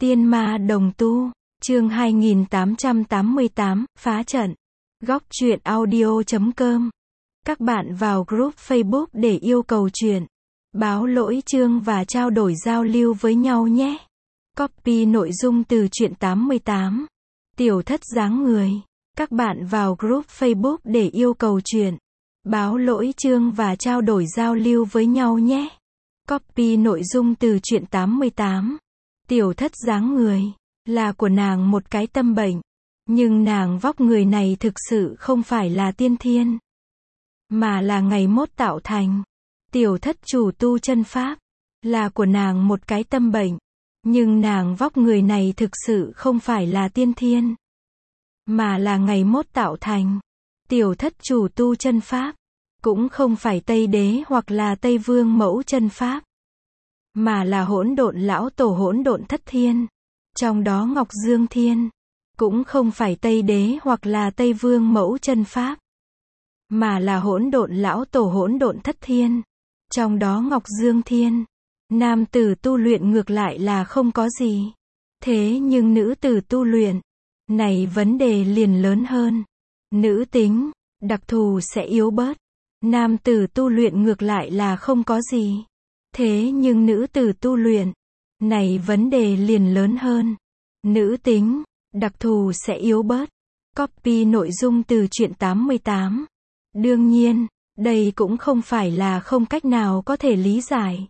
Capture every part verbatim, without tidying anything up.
Tiên ma đồng tu, chương hai nghìn tám trăm tám mươi tám, phá trận. Góc truyện audio chấm com. Các bạn vào group Facebook để yêu cầu truyện, báo lỗi chương và trao đổi giao lưu với nhau nhé. Copy nội dung từ truyện tám mươi tám. Tiểu thất dáng người. Các bạn vào group Facebook để yêu cầu truyện, báo lỗi chương và trao đổi giao lưu với nhau nhé. Copy nội dung từ truyện tám mươi tám. Tiểu thất dáng người, là của nàng một cái tâm bệnh. Nhưng nàng vóc người này thực sự không phải là tiên thiên, mà là ngày mốt tạo thành. Tiểu thất chủ tu chân pháp, là của nàng một cái tâm bệnh. Nhưng nàng vóc người này thực sự không phải là tiên thiên, mà là ngày mốt tạo thành. Tiểu thất chủ tu chân pháp, cũng không phải Tây Đế hoặc là Tây Vương mẫu chân pháp, mà là hỗn độn lão tổ hỗn độn thất thiên. Trong đó Ngọc Dương Thiên, cũng không phải Tây Đế hoặc là Tây Vương mẫu chân pháp, mà là hỗn độn lão tổ hỗn độn thất thiên. Trong đó Ngọc Dương Thiên, nam tử tu luyện ngược lại là không có gì. Thế nhưng nữ tử tu luyện, này vấn đề liền lớn hơn. Nữ tính, đặc thù sẽ yếu bớt. Nam tử tu luyện ngược lại là không có gì. Thế nhưng nữ tử tu luyện, này vấn đề liền lớn hơn. Nữ tính, đặc thù sẽ yếu bớt. Copy nội dung từ truyện tám mươi tám. Đương nhiên, đây cũng không phải là không cách nào có thể lý giải.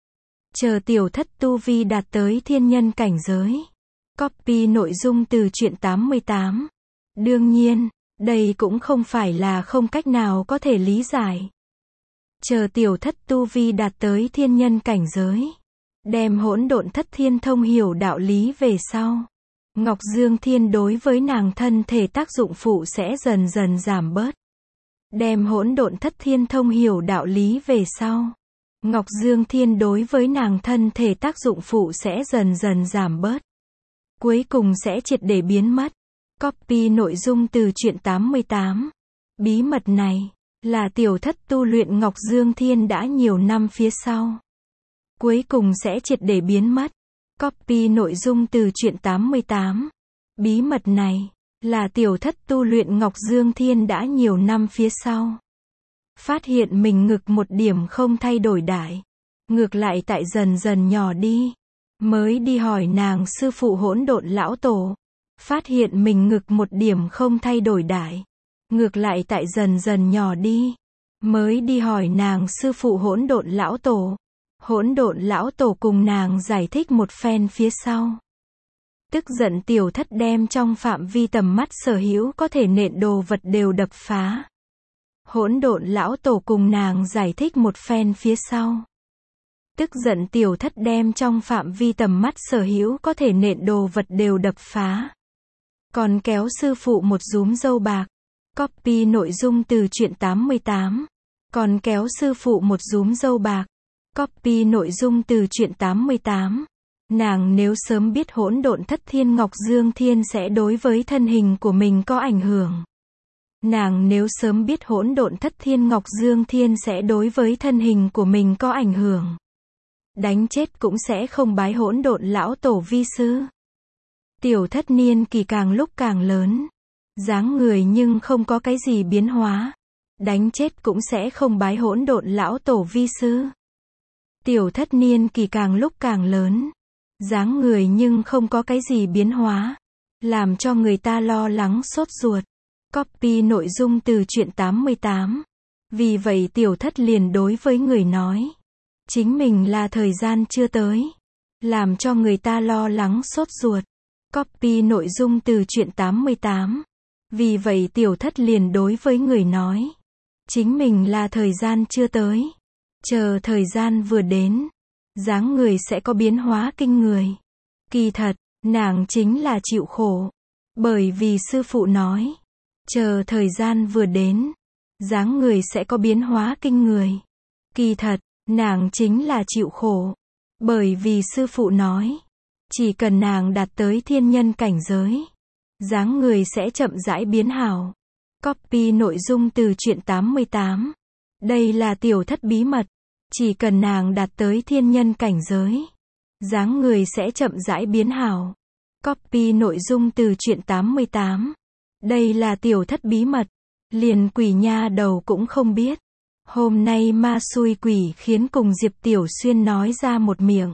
Chờ tiểu thất tu vi đạt tới thiên nhân cảnh giới. Copy nội dung từ truyện tám mươi tám. Đương nhiên, đây cũng không phải là không cách nào có thể lý giải. Chờ tiểu thất tu vi đạt tới thiên nhân cảnh giới, đem hỗn độn thất thiên thông hiểu đạo lý về sau, Ngọc Dương Thiên đối với nàng thân thể tác dụng phụ sẽ dần dần giảm bớt. Đem hỗn độn thất thiên thông hiểu đạo lý về sau, Ngọc Dương Thiên đối với nàng thân thể tác dụng phụ sẽ dần dần giảm bớt. Cuối cùng sẽ triệt để biến mất. Copy nội dung từ truyện tám mươi tám. Bí mật này, là tiểu thất tu luyện Ngọc Dương Thiên đã nhiều năm phía sau. Cuối cùng sẽ triệt để biến mất. Copy nội dung từ truyện tám mươi tám. Bí mật này, là tiểu thất tu luyện Ngọc Dương Thiên đã nhiều năm phía sau. Phát hiện mình ngực một điểm không thay đổi đại. Ngược lại tại dần dần nhỏ đi. Mới đi hỏi nàng sư phụ hỗn độn lão tổ. Phát hiện mình ngực một điểm không thay đổi đại. Ngược lại tại dần dần nhỏ đi. Mới đi hỏi nàng sư phụ hỗn độn lão tổ. Hỗn độn lão tổ cùng nàng giải thích một phen phía sau. Tức giận tiểu thất đem trong phạm vi tầm mắt sở hữu có thể nện đồ vật đều đập phá. Hỗn độn lão tổ cùng nàng giải thích một phen phía sau. Tức giận tiểu thất đem trong phạm vi tầm mắt sở hữu có thể nện đồ vật đều đập phá. Còn kéo sư phụ một rúm râu bạc. Copy nội dung từ truyện tám mươi tám. Còn kéo sư phụ một rúm râu bạc. Copy nội dung từ truyện tám mươi tám. Nàng nếu sớm biết hỗn độn thất thiên Ngọc Dương Thiên sẽ đối với thân hình của mình có ảnh hưởng. Nàng nếu sớm biết hỗn độn thất thiên Ngọc Dương Thiên sẽ đối với thân hình của mình có ảnh hưởng. Đánh chết cũng sẽ không bái hỗn độn lão tổ vi sư. Tiểu thất niên kỳ càng lúc càng lớn. Dáng người nhưng không có cái gì biến hóa. Đánh chết cũng sẽ không bái hỗn độn lão tổ vi sư. Tiểu thất niên kỳ càng lúc càng lớn. Dáng người nhưng không có cái gì biến hóa. Làm cho người ta lo lắng sốt ruột. Copy nội dung từ truyện tám mươi tám. Vì vậy tiểu thất liền đối với người nói. Chính mình là thời gian chưa tới. Làm cho người ta lo lắng sốt ruột. Copy nội dung từ truyện tám mươi tám. Vì vậy tiểu thất liền đối với người nói. Chính mình là thời gian chưa tới. Chờ thời gian vừa đến. Dáng người sẽ có biến hóa kinh người. Kỳ thật, nàng chính là chịu khổ. Bởi vì sư phụ nói. Chờ thời gian vừa đến. Dáng người sẽ có biến hóa kinh người. Kỳ thật, nàng chính là chịu khổ. Bởi vì sư phụ nói. Chỉ cần nàng đạt tới thiên nhân cảnh giới. Dáng người sẽ chậm rãi biến hảo. Copy nội dung từ truyện tám mươi tám. Đây là tiểu thất bí mật. Chỉ cần nàng đạt tới thiên nhân cảnh giới. dáng người sẽ chậm rãi biến hảo. Copy nội dung từ truyện tám mươi tám. Đây là tiểu thất bí mật, liền quỷ nha đầu cũng không biết. Hôm nay ma xui quỷ khiến cùng Diệp Tiểu Xuyên nói ra một miệng.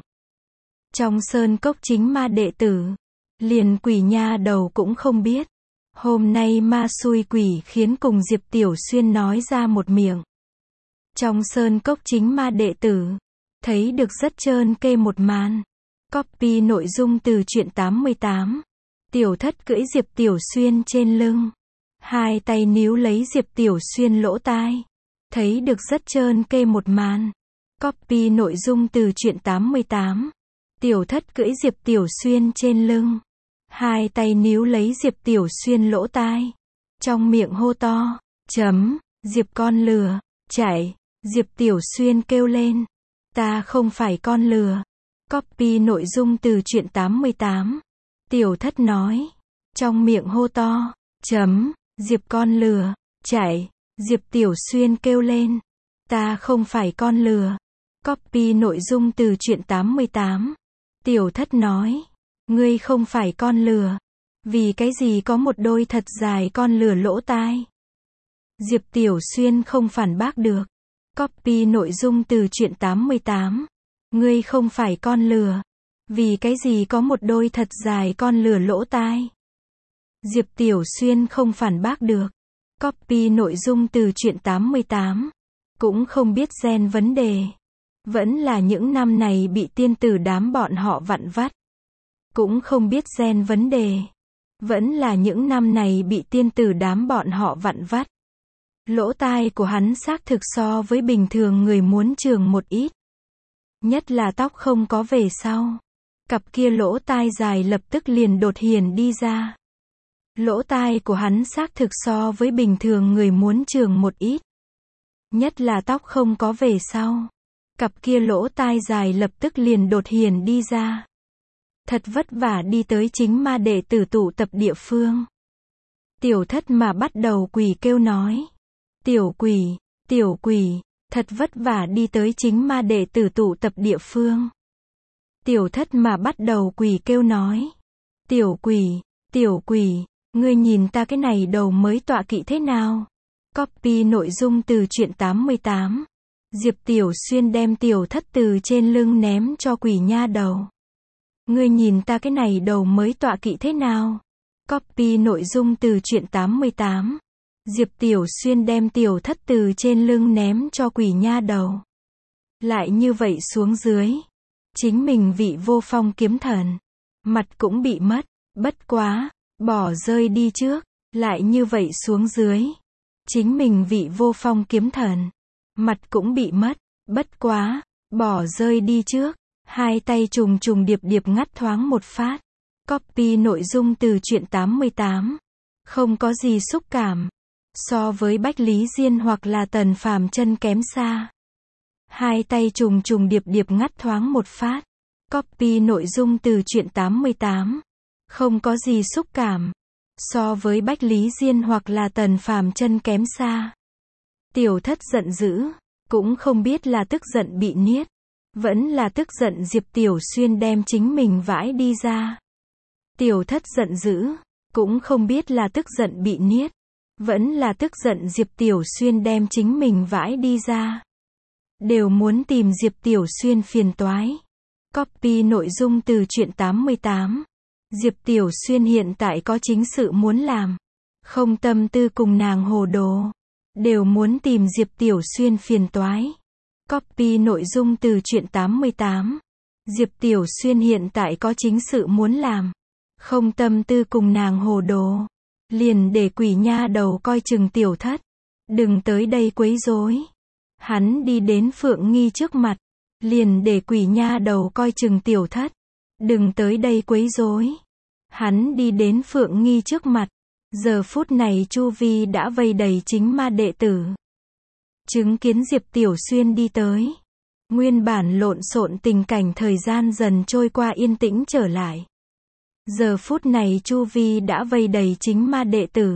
Trong sơn cốc chính ma đệ tử, liền quỷ nha đầu cũng không biết. Hôm nay ma xui quỷ khiến cùng Diệp Tiểu Xuyên nói ra một miệng. Trong sơn cốc chính ma đệ tử, thấy được rất trơn kê một màn. Copy nội dung từ truyện tám mươi tám. Tiểu thất cưỡi Diệp Tiểu Xuyên trên lưng, hai tay níu lấy Diệp Tiểu Xuyên lỗ tai. Thấy được rất trơn kê một màn. Copy nội dung từ truyện tám mươi tám. Tiểu thất cưỡi Diệp Tiểu Xuyên trên lưng, hai tay níu lấy Diệp Tiểu Xuyên lỗ tai. Trong miệng hô to, chấm, Diệp con lừa, chạy. Diệp Tiểu Xuyên kêu lên, ta không phải con lừa. Copy nội dung từ truyện tám mươi tám. Tiểu thất nói, trong miệng hô to, chấm, Diệp con lừa, chạy. Diệp Tiểu Xuyên kêu lên, ta không phải con lừa. Copy nội dung từ truyện tám mươi tám. Tiểu thất nói, ngươi không phải con lừa. Vì cái gì có một đôi thật dài con lừa lỗ tai? Diệp Tiểu Xuyên không phản bác được. Copy nội dung từ truyện tám mươi tám. Ngươi không phải con lừa. Vì cái gì có một đôi thật dài con lừa lỗ tai? Diệp Tiểu Xuyên không phản bác được. Copy nội dung từ truyện tám mươi tám. Cũng không biết gen vấn đề. Vẫn là những năm này bị tiên tử đám bọn họ vặn vắt. Cũng không biết gen vấn đề. Vẫn là những năm này bị tiên tử đám bọn họ vặn vắt. Lỗ tai của hắn xác thực so với bình thường người muốn trường một ít. Nhất là tóc không có về sau. Cặp kia lỗ tai dài lập tức liền đột hiển đi ra. Lỗ tai của hắn xác thực so với bình thường người muốn trường một ít. Nhất là tóc không có về sau. Cặp kia lỗ tai dài lập tức liền đột hiển đi ra. Thật vất vả đi tới chính ma đệ tử tụ tập địa phương. Tiểu thất mà bắt đầu quỷ kêu nói. Tiểu quỷ, tiểu quỷ, thật vất vả đi tới chính ma đệ tử tụ tập địa phương. Tiểu thất mà bắt đầu quỷ kêu nói. Tiểu quỷ, tiểu quỷ, ngươi nhìn ta cái này đầu mới tọa kỵ thế nào? Copy nội dung từ truyện tám mươi tám. Diệp Tiểu Xuyên đem tiểu thất từ trên lưng ném cho quỷ nha đầu. Ngươi nhìn ta cái này đầu mới tọa kỵ thế nào? Copy nội dung từ truyện tám mươi tám. Diệp Tiểu Xuyên đem tiểu thất từ trên lưng ném cho quỷ nha đầu. Lại như vậy xuống dưới. Chính mình vị vô phong kiếm thần. Mặt cũng bị mất. Bất quá. Bỏ rơi đi trước. Lại như vậy xuống dưới. Chính mình vị vô phong kiếm thần. Mặt cũng bị mất. Bất quá. Bỏ rơi đi trước. Hai tay trùng trùng điệp điệp ngắt thoáng một phát. Copy nội dung từ truyện tám mươi tám. Không có gì xúc cảm. So với Bách Lý Diên hoặc là Tần Phàm chân kém xa. Hai tay trùng trùng điệp điệp ngắt thoáng một phát. Copy nội dung từ truyện tám mươi tám. Không có gì xúc cảm. So với Bách Lý Diên hoặc là Tần Phàm chân kém xa. Tiểu thất giận dữ. Cũng không biết là tức giận bị niết. Vẫn là tức giận Diệp Tiểu Xuyên đem chính mình vãi đi ra. Tiểu thất giận dữ. Cũng không biết là tức giận bị niết. Vẫn là tức giận Diệp Tiểu Xuyên đem chính mình vãi đi ra. Đều muốn tìm Diệp Tiểu Xuyên phiền toái. Copy nội dung từ truyện tám mươi tám. Diệp Tiểu Xuyên hiện tại có chính sự muốn làm. Không tâm tư cùng nàng hồ đồ. Đều muốn tìm Diệp Tiểu Xuyên phiền toái. Copy nội dung từ truyện tám mươi tám. Diệp Tiểu Xuyên hiện tại có chính sự muốn làm. Không tâm tư cùng nàng hồ đồ. Liền để quỷ nha đầu coi chừng tiểu thất. Đừng tới đây quấy rối. Hắn đi đến Phượng Nghi trước mặt. Liền để quỷ nha đầu coi chừng tiểu thất. Đừng tới đây quấy rối. Hắn đi đến Phượng Nghi trước mặt. Giờ phút này chu vi đã vây đầy chính ma đệ tử. Chứng kiến Diệp Tiểu Xuyên đi tới. Nguyên bản lộn xộn tình cảnh thời gian dần trôi qua yên tĩnh trở lại. Giờ phút này chu vi đã vây đầy chính ma đệ tử.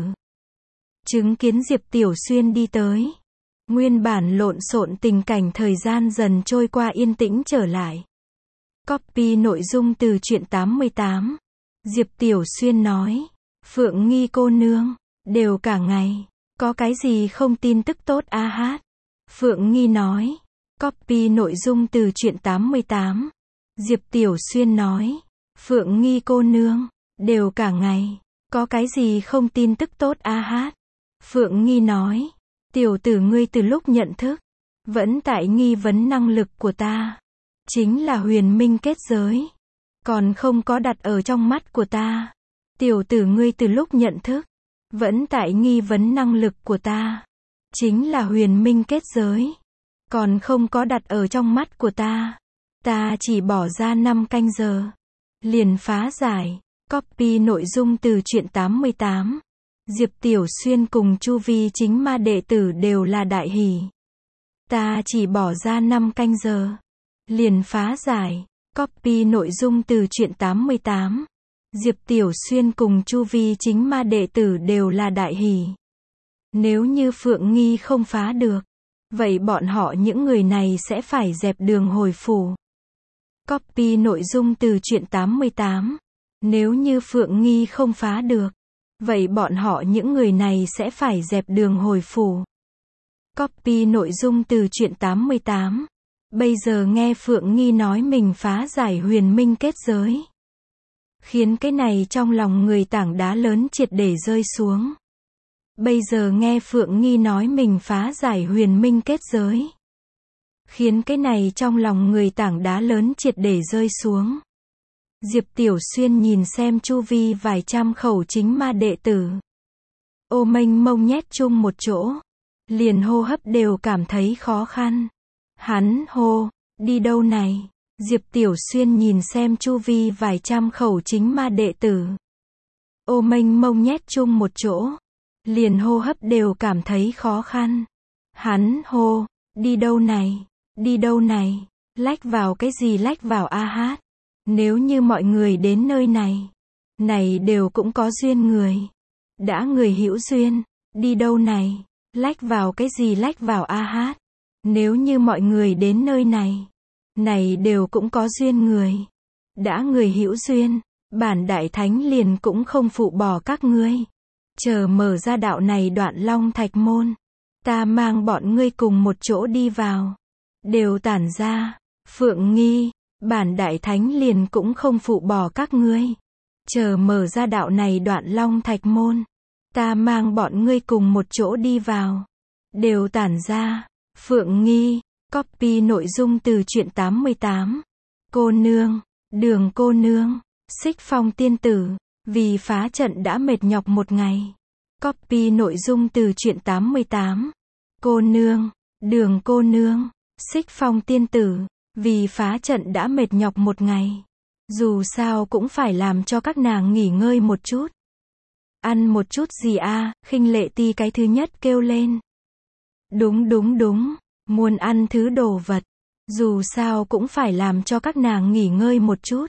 Chứng kiến Diệp Tiểu Xuyên đi tới. Nguyên bản lộn xộn tình cảnh thời gian dần trôi qua yên tĩnh trở lại. Copy nội dung từ truyện tám mươi tám. Diệp Tiểu Xuyên nói. Phượng Nghi cô nương, đều cả ngày. Có cái gì không tin tức tốt a hát? Phượng Nghi nói. Copy nội dung từ truyện tám mươi tám. Diệp Tiểu Xuyên nói. Phượng Nghi cô nương, đều cả ngày. Có cái gì không tin tức tốt a hát? Phượng Nghi nói. Tiểu tử ngươi từ lúc nhận thức, vẫn tại nghi vấn năng lực của ta. Chính là huyền minh kết giới. Còn không có đặt ở trong mắt của ta. Tiểu tử ngươi từ lúc nhận thức, vẫn tại nghi vấn năng lực của ta. Chính là huyền minh kết giới. Còn không có đặt ở trong mắt của ta. Ta chỉ bỏ ra năm canh giờ. Liền phá giải. Copy nội dung từ truyện tám mươi tám. Diệp Tiểu Xuyên cùng Chu Vi chính ma đệ tử đều là đại hỷ. Ta chỉ bỏ ra năm canh giờ. Liền phá giải. Copy nội dung từ truyện tám mươi tám. Diệp Tiểu Xuyên cùng Chu Vi chính ma đệ tử đều là đại hỷ. Nếu như Phượng Nghi không phá được, vậy bọn họ những người này sẽ phải dẹp đường hồi phủ. Copy nội dung từ truyện tám mươi tám. Nếu như Phượng Nghi không phá được, vậy bọn họ những người này sẽ phải dẹp đường hồi phủ. Copy nội dung từ truyện tám mươi tám. Bây giờ nghe Phượng Nghi nói mình phá giải huyền minh kết giới, khiến cái này trong lòng người tảng đá lớn triệt để rơi xuống. Bây giờ nghe Phượng Nghi nói mình phá giải huyền minh kết giới, khiến cái này trong lòng người tảng đá lớn triệt để rơi xuống. Diệp Tiểu Xuyên nhìn xem chu vi vài trăm khẩu chính ma đệ tử, ô mênh mông nhét chung một chỗ, liền hô hấp đều cảm thấy khó khăn. Hắn hô, đi đâu này? Diệp Tiểu Xuyên nhìn xem chu vi vài trăm khẩu chính ma đệ tử, ô mênh mông nhét chung một chỗ, liền hô hấp đều cảm thấy khó khăn. Hắn hô, đi đâu này? Đi đâu này? Lách vào cái gì lách vào a hát? Nếu như mọi người đến nơi này, này đều cũng có duyên người. Đã người hữu duyên, đi đâu này? Lách vào cái gì lách vào a hát? Nếu như mọi người đến nơi này, này đều cũng có duyên người. Đã người hữu duyên, bản đại thánh liền cũng không phụ bỏ các ngươi. Chờ mở ra đạo này đoạn long thạch môn, ta mang bọn ngươi cùng một chỗ đi vào. Đều tản ra. Phượng Nghi, bản đại thánh liền cũng không phụ bỏ các ngươi. Chờ mở ra đạo này đoạn long thạch môn, ta mang bọn ngươi cùng một chỗ đi vào. Đều tản ra. Phượng Nghi, copy nội dung từ truyện tám mươi tám. Cô nương, Đường cô nương, Xích Phong tiên tử, vì phá trận đã mệt nhọc một ngày. Copy nội dung từ truyện tám mươi tám. Cô nương, Đường cô nương, Xích Phong tiên tử, vì phá trận đã mệt nhọc một ngày. Dù sao cũng phải làm cho các nàng nghỉ ngơi một chút. Ăn một chút gì a? À? Khinh Lệ Ti cái thứ nhất kêu lên. Đúng đúng đúng, muốn ăn thứ đồ vật. Dù sao cũng phải làm cho các nàng nghỉ ngơi một chút.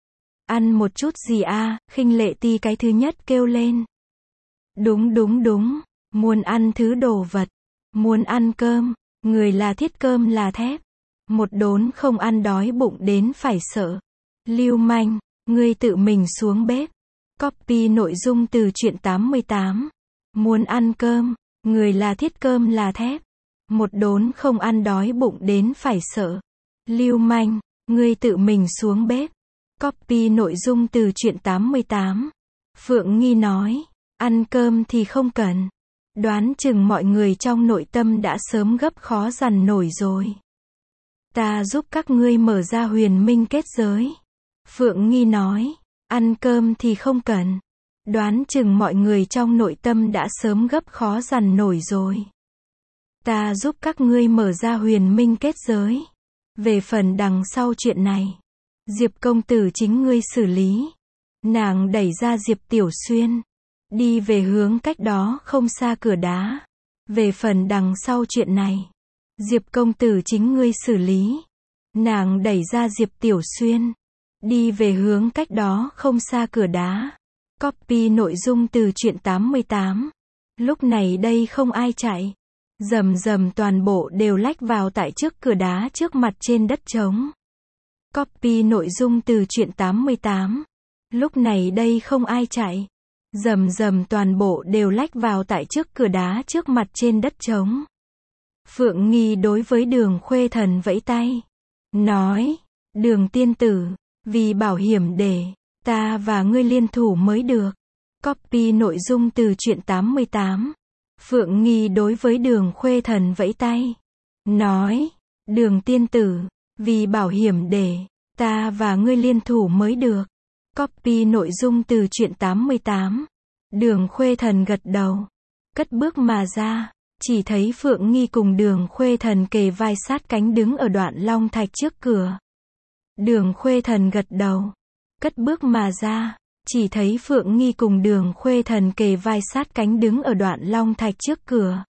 Ăn một chút gì a? À? Khinh Lệ Ti cái thứ nhất kêu lên. Đúng đúng đúng, muốn ăn thứ đồ vật. Muốn ăn cơm, người là thiết cơm là thép. Một đốn không ăn đói bụng đến phải sợ. Lưu manh, ngươi tự mình xuống bếp. Copy nội dung từ truyện tám mươi tám. Muốn ăn cơm, người là thiết cơm là thép. Một đốn không ăn đói bụng đến phải sợ. Lưu manh, ngươi tự mình xuống bếp. Copy nội dung từ truyện tám mươi tám. Phượng Nghi nói, ăn cơm thì không cần. Đoán chừng mọi người trong nội tâm đã sớm gấp khó dằn nổi rồi. Ta giúp các ngươi mở ra huyền minh kết giới. Phượng Nghi nói, ăn cơm thì không cần. Đoán chừng mọi người trong nội tâm đã sớm gấp khó dằn nổi rồi. Ta giúp các ngươi mở ra huyền minh kết giới. Về phần đằng sau chuyện này, Diệp công tử chính ngươi xử lý. Nàng đẩy ra Diệp Tiểu Xuyên, đi về hướng cách đó không xa cửa đá. Về phần đằng sau chuyện này, Diệp công tử chính ngươi xử lý. Nàng đẩy ra Diệp Tiểu Xuyên, đi về hướng cách đó không xa cửa đá. Copy nội dung từ truyện tám mươi tám. Lúc này đây không ai chạy. Rầm rầm toàn bộ đều lách vào tại trước cửa đá trước mặt trên đất trống. Copy nội dung từ truyện tám mươi tám. Lúc này đây không ai chạy. Rầm rầm toàn bộ đều lách vào tại trước cửa đá trước mặt trên đất trống. Phượng Nghi đối với Đường Khuê Thần vẫy tay. Nói, Đường tiên tử, vì bảo hiểm để ta và ngươi liên thủ mới được. Copy nội dung từ truyện tám mươi tám. Phượng Nghi đối với Đường Khuê Thần vẫy tay. Nói, Đường tiên tử, vì bảo hiểm để ta và ngươi liên thủ mới được. Copy nội dung từ truyện tám mươi tám. Đường Khuê Thần gật đầu. Cất bước mà ra. Chỉ thấy Phượng Nghi cùng Đường Khuê Thần kề vai sát cánh đứng ở đoạn long thạch trước cửa. Đường Khuê Thần gật đầu. Cất bước mà ra. Chỉ thấy Phượng Nghi cùng Đường Khuê Thần kề vai sát cánh đứng ở đoạn long thạch trước cửa.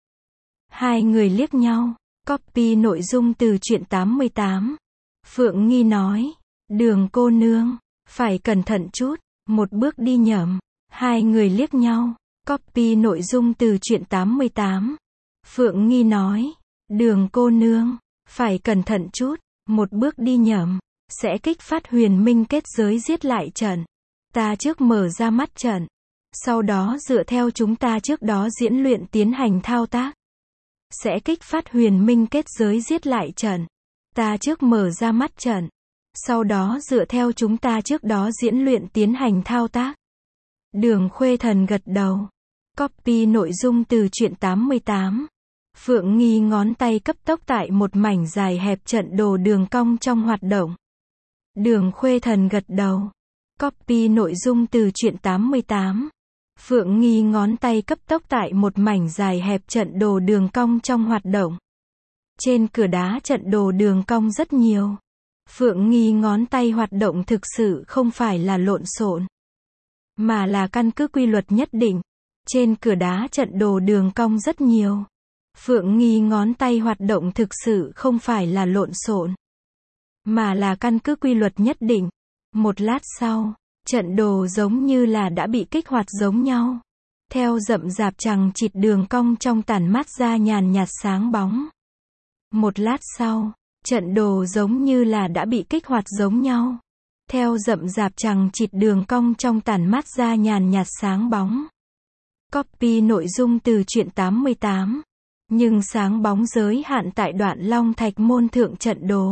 Hai người liếc nhau. Copy nội dung từ truyện tám mươi tám. Phượng Nghi nói, Đường cô nương, phải cẩn thận chút, một bước đi nhầm. Hai người liếc nhau. Copy nội dung từ truyện tám mươi tám. Phượng Nghi nói, Đường cô nương, phải cẩn thận chút, một bước đi nhầm, sẽ kích phát huyền minh kết giới giết lại trận. Ta trước mở ra mắt trận, sau đó dựa theo chúng ta trước đó diễn luyện tiến hành thao tác. Sẽ kích phát huyền minh kết giới giết lại trận. Ta trước mở ra mắt trận, sau đó dựa theo chúng ta trước đó diễn luyện tiến hành thao tác. Đường Khuê Thần gật đầu. Copy nội dung từ truyện tám mươi tám. Phượng Nghi ngón tay cấp tốc tại một mảnh dài hẹp trận đồ đường cong trong hoạt động. Đường Khuê Thần gật đầu. Copy nội dung từ truyện tám mươi tám. Phượng Nghi ngón tay cấp tốc tại một mảnh dài hẹp trận đồ đường cong trong hoạt động. Trên cửa đá trận đồ đường cong rất nhiều. Phượng Nghi ngón tay hoạt động thực sự không phải là lộn xộn, mà là căn cứ quy luật nhất định. Trên cửa đá trận đồ đường cong rất nhiều. Phượng Nghi ngón tay hoạt động thực sự không phải là lộn xộn, mà là căn cứ quy luật nhất định. Một lát sau, trận đồ giống như là đã bị kích hoạt giống nhau. Theo rậm rạp chằng chịt đường cong trong tản mát ra nhàn nhạt sáng bóng. Một lát sau, trận đồ giống như là đã bị kích hoạt giống nhau. Theo rậm rạp chằng chịt đường cong trong tản mát ra nhàn nhạt sáng bóng. Copy nội dung từ truyện tám mươi tám. Nhưng sáng bóng giới hạn tại đoạn long thạch môn thượng trận đồ.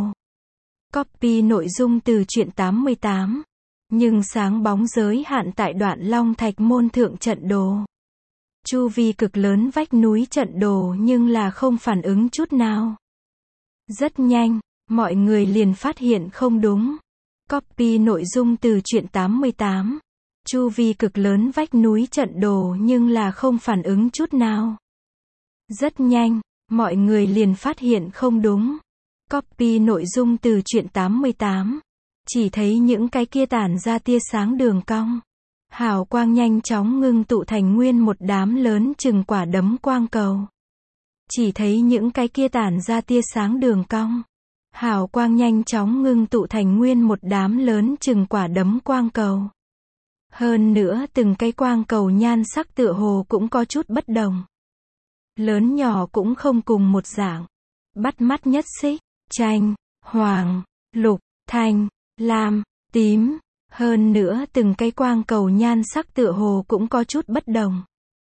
Copy nội dung từ truyện tám mươi tám. Nhưng sáng bóng giới hạn tại đoạn long thạch môn thượng trận đồ. Chu vi cực lớn vách núi trận đồ nhưng là không phản ứng chút nào. Rất nhanh, mọi người liền phát hiện không đúng. Copy nội dung từ truyện tám mươi tám. Chu vi cực lớn vách núi trận đồ nhưng là không phản ứng chút nào. Rất nhanh, mọi người liền phát hiện không đúng. Copy nội dung từ truyện tám mươi tám. Chỉ thấy những cái kia tản ra tia sáng đường cong. Hào quang nhanh chóng ngưng tụ thành nguyên một đám lớn chừng quả đấm quang cầu. Chỉ thấy những cái kia tản ra tia sáng đường cong. Hào quang nhanh chóng ngưng tụ thành nguyên một đám lớn chừng quả đấm quang cầu. Hơn nữa từng cái quang cầu nhan sắc tựa hồ cũng có chút bất đồng. Lớn nhỏ cũng không cùng một dạng. Bắt mắt nhất xích, chanh, hoàng, lục, thanh, lam, tím. Hơn nữa từng cái quang cầu nhan sắc tựa hồ cũng có chút bất đồng.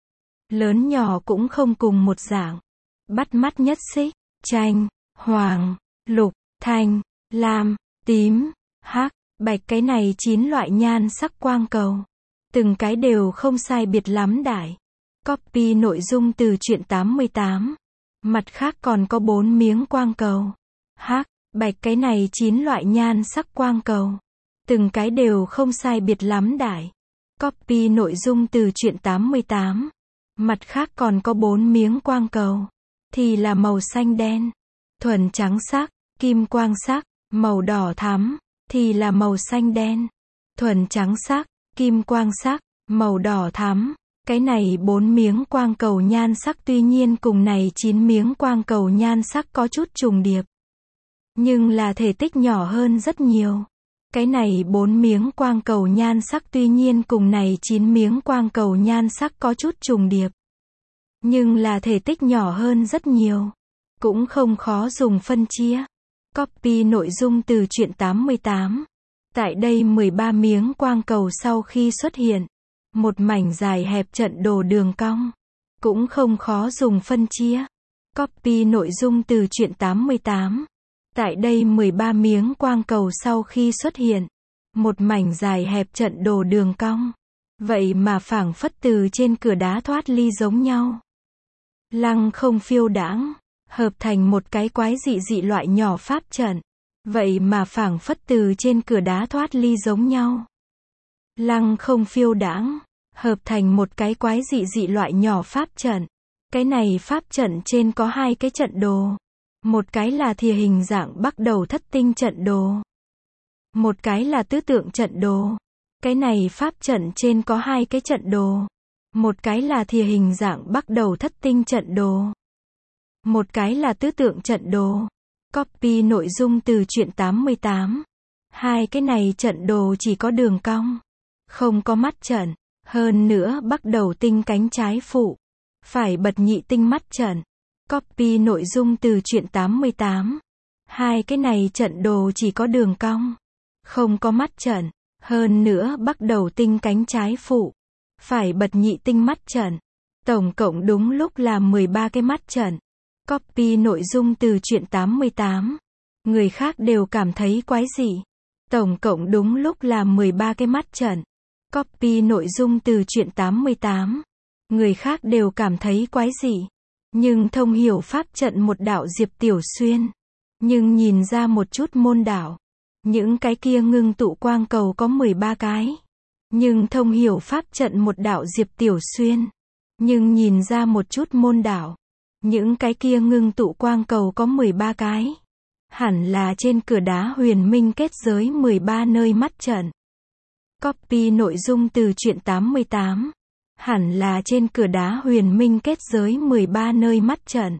Lớn nhỏ cũng không cùng một dạng. Bắt mắt nhất xích, chanh, hoàng, lục, thanh, lam, tím, hắc, bạch, cái này chín loại nhan sắc quang cầu. Từng cái đều không sai biệt lắm đại. Copy nội dung từ truyện tám mươi tám. Mặt khác còn có bốn miếng quang cầu. Hắc, bạch, cái này chín loại nhan sắc quang cầu. Từng cái đều không sai biệt lắm đại. Copy nội dung từ truyện tám mươi tám. Mặt khác còn có bốn miếng quang cầu. Thì là màu xanh đen, thuần trắng sắc, kim quang sắc, màu đỏ thắm. Thì là màu xanh đen, thuần trắng sắc, kim quang sắc, màu đỏ thắm. Cái này bốn miếng quang cầu nhan sắc tuy nhiên cùng này chín miếng quang cầu nhan sắc có chút trùng điệp. Nhưng là thể tích nhỏ hơn rất nhiều. Cái này bốn miếng quang cầu nhan sắc tuy nhiên cùng này chín miếng quang cầu nhan sắc có chút trùng điệp. Nhưng là thể tích nhỏ hơn rất nhiều. Cũng không khó dùng phân chia. Copy nội dung từ truyện tám mươi tám. Tại đây mười ba miếng quang cầu sau khi xuất hiện, một mảnh dài hẹp trận đồ đường cong, cũng không khó dùng phân chia. Copy nội dung từ truyện tám mươi tám. Tại đây mười ba miếng quang cầu sau khi xuất hiện, một mảnh dài hẹp trận đồ đường cong, vậy mà phảng phất từ trên cửa đá thoát ly giống nhau. Lăng không phiêu đãng, hợp thành một cái quái dị dị loại nhỏ pháp trận, vậy mà phảng phất từ trên cửa đá thoát ly giống nhau. Lăng không phiêu đãng, hợp thành một cái quái dị dị loại nhỏ pháp trận. Cái này pháp trận trên có hai cái trận đồ. Một cái là thìa hình dạng bắt đầu thất tinh trận đồ. Một cái là tứ tượng trận đồ. Cái này pháp trận trên có hai cái trận đồ. Một cái là thìa hình dạng bắt đầu thất tinh trận đồ. Một cái là tứ tượng trận đồ. Copy nội dung từ truyện tám mươi tám. Hai cái này trận đồ chỉ có đường cong, không có mắt trận. Hơn nữa bắt đầu tinh cánh trái phụ, phải bật nhị tinh mắt trận. Copy nội dung từ truyện tám mươi tám. Hai cái này trận đồ chỉ có đường cong, không có mắt trận. Hơn nữa bắt đầu tinh cánh trái phụ, phải bật nhị tinh mắt trận. Tổng cộng đúng lúc là mười ba cái mắt trận. Copy nội dung từ truyện tám mươi tám. Người khác đều cảm thấy quái dị. Tổng cộng đúng lúc là mười ba cái mắt trận. Copy nội dung từ truyện tám mươi tám. Người khác đều cảm thấy quái dị. Nhưng thông hiểu pháp trận một đạo Diệp Tiểu Xuyên. Nhưng nhìn ra một chút môn đạo. Những cái kia ngưng tụ quang cầu có mười ba cái. Nhưng thông hiểu pháp trận một đạo Diệp Tiểu Xuyên. Nhưng nhìn ra một chút môn đạo. Những cái kia ngưng tụ quang cầu có mười ba cái. Hẳn là trên cửa đá huyền minh kết giới mười ba nơi mắt trận. Copy nội dung từ truyện tám mươi tám. Hẳn là trên cửa đá huyền minh kết giới mười ba nơi mắt trận.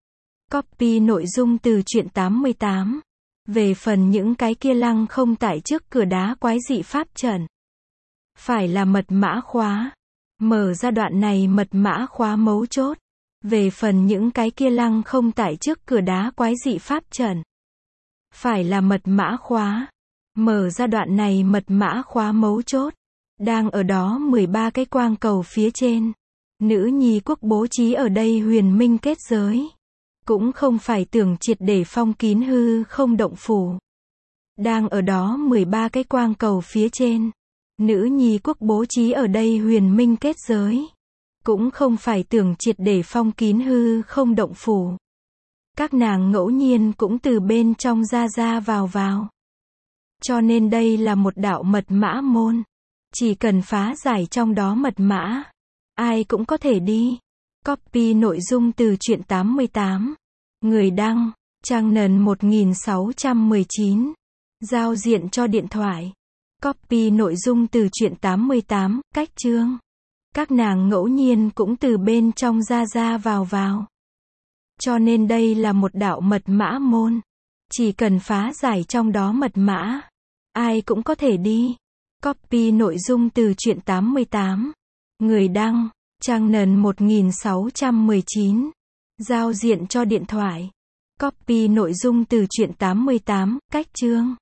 Copy nội dung từ truyện tám mươi tám. Về phần những cái kia lăng không tại trước cửa đá quái dị pháp trận, phải là mật mã khóa. Mở ra đoạn này mật mã khóa mấu chốt. Về phần những cái kia lăng không tại trước cửa đá quái dị pháp trận, phải là mật mã khóa. Mở ra đoạn này mật mã khóa mấu chốt. Đang ở đó mười ba cái quang cầu phía trên. Nữ nhi quốc bố trí ở đây huyền minh kết giới. Cũng không phải tưởng triệt để phong kín hư không động phủ. Đang ở đó mười ba cái quang cầu phía trên. Nữ nhi quốc bố trí ở đây huyền minh kết giới. Cũng không phải tưởng triệt để phong kín hư không động phủ. Các nàng ngẫu nhiên cũng từ bên trong ra ra vào vào. Cho nên đây là một đạo mật mã môn. Chỉ cần phá giải trong đó mật mã, ai cũng có thể đi. Copy nội dung từ truyện tám mươi tám. Người đăng, trang nền một nghìn sáu trăm mười chín. Giao diện cho điện thoại. Copy nội dung từ truyện tám mươi tám, cách chương. Các nàng ngẫu nhiên cũng từ bên trong ra ra vào vào. Cho nên đây là một đạo mật mã môn. Chỉ cần phá giải trong đó mật mã, ai cũng có thể đi. Copy nội dung từ truyện tám mươi tám. Người đăng, trang nền một nghìn sáu trăm mười chín. Giao diện cho điện thoại. Copy nội dung từ truyện tám mươi tám, cách chương.